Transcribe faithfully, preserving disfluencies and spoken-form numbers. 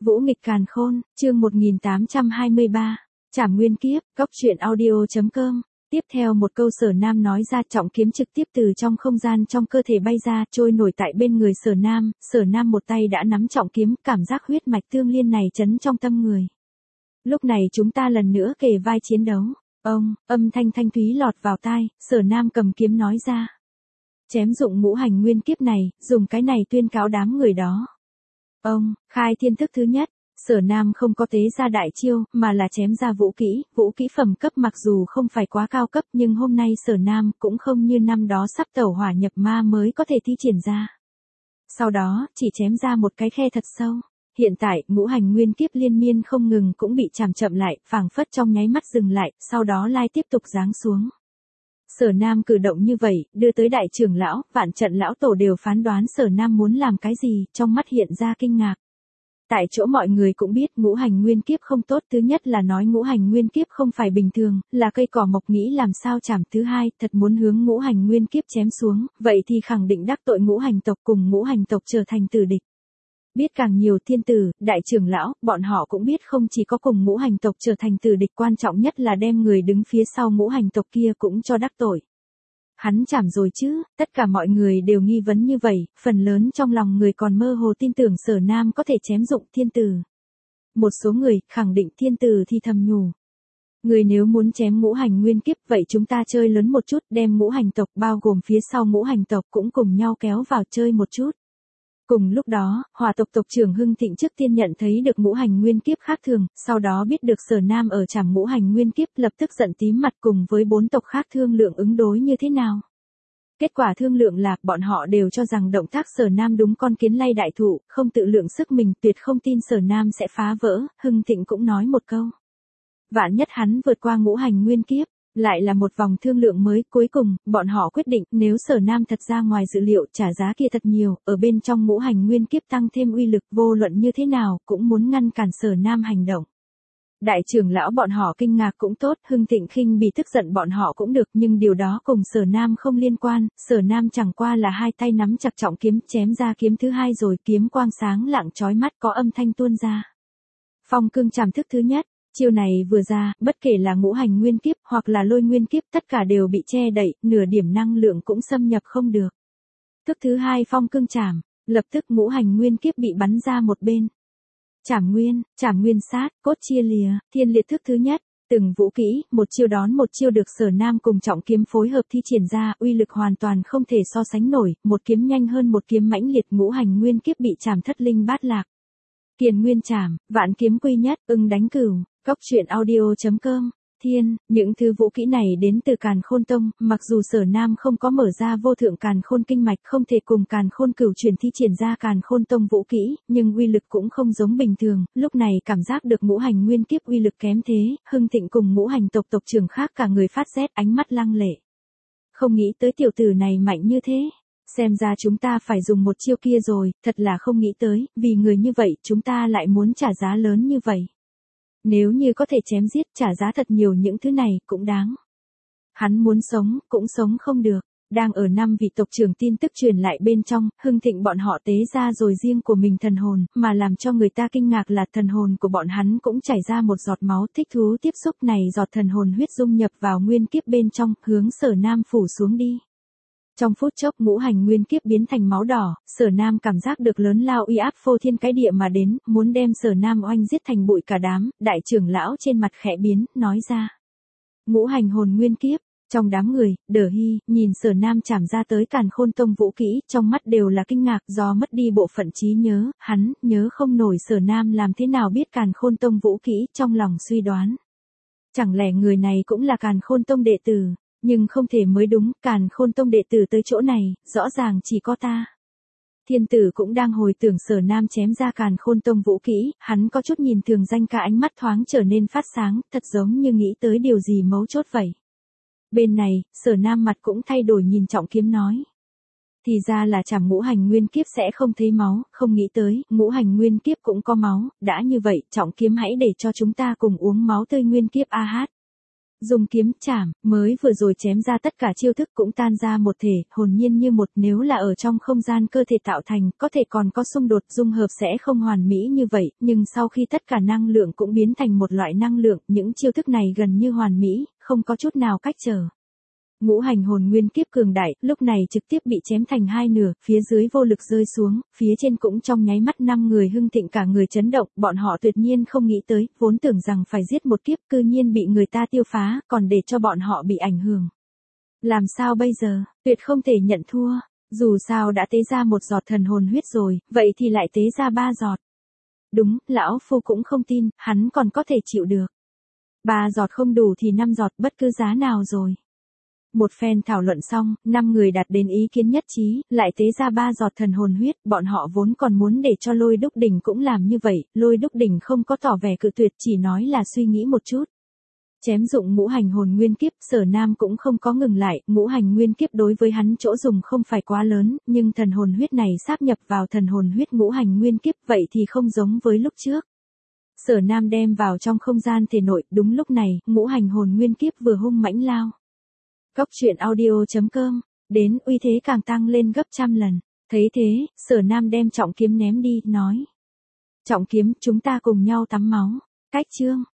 Vũ nghịch càn khôn, chương một nghìn tám trăm hai mươi ba. Trảm nguyên kiếp, góc truyện audio chấm com. Tiếp theo một câu Sở Nam nói ra, trọng kiếm trực tiếp từ trong không gian trong cơ thể bay ra, trôi nổi tại bên người Sở Nam. Sở Nam một tay đã nắm trọng kiếm, cảm giác huyết mạch tương liên này chấn trong tâm người. Lúc này chúng ta lần nữa kề vai chiến đấu. Ông, âm thanh thanh thúy lọt vào tai, Sở Nam cầm kiếm nói ra. Chém dụng ngũ hành nguyên kiếp này, dùng cái này tuyên cáo đám người đó. Ông, khai thiên thức thứ nhất, Sở Nam không có tế ra đại chiêu, mà là chém ra vũ kỹ, vũ kỹ phẩm cấp mặc dù không phải quá cao cấp nhưng hôm nay Sở Nam cũng không như năm đó sắp tẩu hỏa nhập ma mới có thể thi triển ra. Sau đó, chỉ chém ra một cái khe thật sâu. Hiện tại, ngũ hành nguyên kiếp liên miên không ngừng cũng bị chạm chậm lại, phảng phất trong nháy mắt dừng lại, sau đó lai tiếp tục giáng xuống. Sở Nam cử động như vậy, đưa tới đại trưởng lão, vạn trận lão tổ đều phán đoán Sở Nam muốn làm cái gì, trong mắt hiện ra kinh ngạc. Tại chỗ mọi người cũng biết ngũ hành nguyên kiếp không tốt, thứ nhất là nói ngũ hành nguyên kiếp không phải bình thường, là cây cỏ mọc nghĩ làm sao chảm, thứ hai, thật muốn hướng ngũ hành nguyên kiếp chém xuống, vậy thì khẳng định đắc tội ngũ hành tộc cùng ngũ hành tộc trở thành tử địch. Biết càng nhiều thiên tử, đại trưởng lão, bọn họ cũng biết không chỉ có cùng ngũ hành tộc trở thành tử địch, quan trọng nhất là đem người đứng phía sau ngũ hành tộc kia cũng cho đắc tội. Hắn chảm rồi chứ, tất cả mọi người đều nghi vấn như vậy, phần lớn trong lòng người còn mơ hồ tin tưởng Sở Nam có thể chém dụng thiên tử. Một số người khẳng định thiên tử thì thầm nhủ. Người nếu muốn chém ngũ hành nguyên kiếp vậy chúng ta chơi lớn một chút, đem ngũ hành tộc bao gồm phía sau ngũ hành tộc cũng cùng nhau kéo vào chơi một chút. Cùng lúc đó, Hỏa tộc tộc trưởng Hưng Thịnh trước tiên nhận thấy được ngũ hành nguyên kiếp khác thường, sau đó biết được Sở Nam ở trảm ngũ hành nguyên kiếp, lập tức giận tím mặt cùng với bốn tộc khác thương lượng ứng đối như thế nào. Kết quả thương lượng là, bọn họ đều cho rằng động tác Sở Nam đúng con kiến lay đại thụ, không tự lượng sức mình, tuyệt không tin Sở Nam sẽ phá vỡ. Hưng Thịnh cũng nói một câu. Vạn nhất hắn vượt qua ngũ hành nguyên kiếp. Lại là một vòng thương lượng mới, cuối cùng, bọn họ quyết định, nếu Sở Nam thật ra ngoài dự liệu, trả giá kia thật nhiều, ở bên trong ngũ hành nguyên kiếp tăng thêm uy lực, vô luận như thế nào, cũng muốn ngăn cản Sở Nam hành động. Đại trưởng lão bọn họ kinh ngạc cũng tốt, Hưng Thịnh khinh bị tức giận bọn họ cũng được, nhưng điều đó cùng Sở Nam không liên quan, Sở Nam chẳng qua là hai tay nắm chặt trọng kiếm, chém ra kiếm thứ hai rồi, kiếm quang sáng lạng chói mắt có âm thanh tuôn ra. Phong cương trảm thức thứ nhất. Chiêu này vừa ra, bất kể là ngũ hành nguyên kiếp hoặc là lôi nguyên kiếp, tất cả đều bị che đậy, nửa điểm năng lượng cũng xâm nhập không được. Thức thứ hai phong cương trảm, lập tức ngũ hành nguyên kiếp bị bắn ra một bên. Trảm nguyên, trảm nguyên sát, cốt chia lìa, thiên liệt thức thứ nhất, từng vũ kỹ, một chiêu đón một chiêu được Sở Nam cùng trọng kiếm phối hợp thi triển ra, uy lực hoàn toàn không thể so sánh nổi, một kiếm nhanh hơn một kiếm mãnh liệt, ngũ hành nguyên kiếp bị trảm thất linh bát lạc. Kiền nguyên trảm, vạn kiếm quy nhất, ưng đánh cửu. Góc truyện audio chấm com. Thiên, những thứ vũ kỹ này đến từ Càn Khôn Tông, mặc dù Sở Nam không có mở ra vô thượng Càn Khôn kinh mạch, không thể cùng Càn Khôn cửu truyền thi triển ra Càn Khôn Tông vũ kỹ, nhưng uy lực cũng không giống bình thường, lúc này cảm giác được ngũ hành nguyên kiếp uy lực kém thế, Hưng Thịnh cùng ngũ hành tộc tộc trưởng khác cả người phát rét, ánh mắt lăng lệ. Không nghĩ tới tiểu tử này mạnh như thế. Xem ra chúng ta phải dùng một chiêu kia rồi, thật là không nghĩ tới, vì người như vậy chúng ta lại muốn trả giá lớn như vậy. Nếu như có thể chém giết, trả giá thật nhiều, những thứ này cũng đáng. Hắn muốn sống, cũng sống không được. Đang ở năm vị tộc trưởng tin tức truyền lại bên trong, Hưng Thịnh bọn họ tế ra rồi riêng của mình thần hồn, mà làm cho người ta kinh ngạc là thần hồn của bọn hắn cũng chảy ra một giọt máu, thích thú tiếp xúc này giọt thần hồn huyết dung nhập vào nguyên kiếp bên trong, hướng Sở Nam phủ xuống đi. Trong phút chốc ngũ hành nguyên kiếp biến thành máu đỏ, Sở Nam cảm giác được lớn lao uy áp phô thiên cái địa mà đến, muốn đem Sở Nam oanh giết thành bụi cả đám, đại trưởng lão trên mặt khẽ biến, nói ra. Ngũ hành hồn nguyên kiếp, trong đám người, Đờ Hy, nhìn Sở Nam chảm ra tới Càn Khôn Tông vũ kỹ, trong mắt đều là kinh ngạc do mất đi bộ phận trí nhớ, hắn, nhớ không nổi Sở Nam làm thế nào biết Càn Khôn Tông vũ kỹ, trong lòng suy đoán. Chẳng lẽ người này cũng là Càn Khôn Tông đệ tử? Nhưng không thể mới đúng, Càn Khôn Tông đệ tử tới chỗ này, rõ ràng chỉ có ta. Thiên tử cũng đang hồi tưởng Sở Nam chém ra Càn Khôn Tông vũ kỹ, hắn có chút nhìn thường danh cả, ánh mắt thoáng trở nên phát sáng, thật giống như nghĩ tới điều gì mấu chốt vậy. Bên này, Sở Nam mặt cũng thay đổi, nhìn trọng kiếm nói. Thì ra là trảm ngũ hành nguyên kiếp sẽ không thấy máu, không nghĩ tới, ngũ hành nguyên kiếp cũng có máu, đã như vậy, trọng kiếm hãy để cho chúng ta cùng uống máu tươi nguyên kiếp a hát. Dùng kiếm chảm, mới vừa rồi chém ra tất cả chiêu thức cũng tan ra một thể, hồn nhiên như một, nếu là ở trong không gian cơ thể tạo thành, có thể còn có xung đột dung hợp sẽ không hoàn mỹ như vậy, nhưng sau khi tất cả năng lượng cũng biến thành một loại năng lượng, những chiêu thức này gần như hoàn mỹ, không có chút nào cách trở. Ngũ hành hồn nguyên kiếp cường đại, lúc này trực tiếp bị chém thành hai nửa, phía dưới vô lực rơi xuống, phía trên cũng trong nháy mắt năm người hưng thịnh cả người chấn động, bọn họ tuyệt nhiên không nghĩ tới, vốn tưởng rằng phải giết một kiếp cư nhiên bị người ta tiêu phá, còn để cho bọn họ bị ảnh hưởng. Làm sao bây giờ, tuyệt không thể nhận thua, dù sao đã tế ra một giọt thần hồn huyết rồi, vậy thì lại tế ra ba giọt. Đúng, lão phu cũng không tin, hắn còn có thể chịu được. Ba giọt không đủ thì năm giọt bất cứ giá nào rồi. Một phen thảo luận xong, năm người đạt đến ý kiến nhất trí, lại tế ra ba giọt thần hồn huyết, bọn họ vốn còn muốn để cho Lôi Đúc Đỉnh cũng làm như vậy, Lôi Đúc Đỉnh không có tỏ vẻ cự tuyệt, chỉ nói là suy nghĩ một chút. Chém dụng ngũ hành hồn nguyên kiếp, Sở Nam cũng không có ngừng lại, ngũ hành nguyên kiếp đối với hắn chỗ dùng không phải quá lớn, nhưng thần hồn huyết này sáp nhập vào thần hồn huyết ngũ hành nguyên kiếp, vậy thì không giống với lúc trước. Sở Nam đem vào trong không gian thể nội, đúng lúc này, ngũ hành hồn nguyên kiếp vừa hung mãnh lao. Cốc truyện audio chấm com, đến uy thế càng tăng lên gấp trăm lần. Thấy thế, Sở Nam đem trọng kiếm ném đi, nói. Trọng kiếm, chúng ta cùng nhau tắm máu. Cách chương.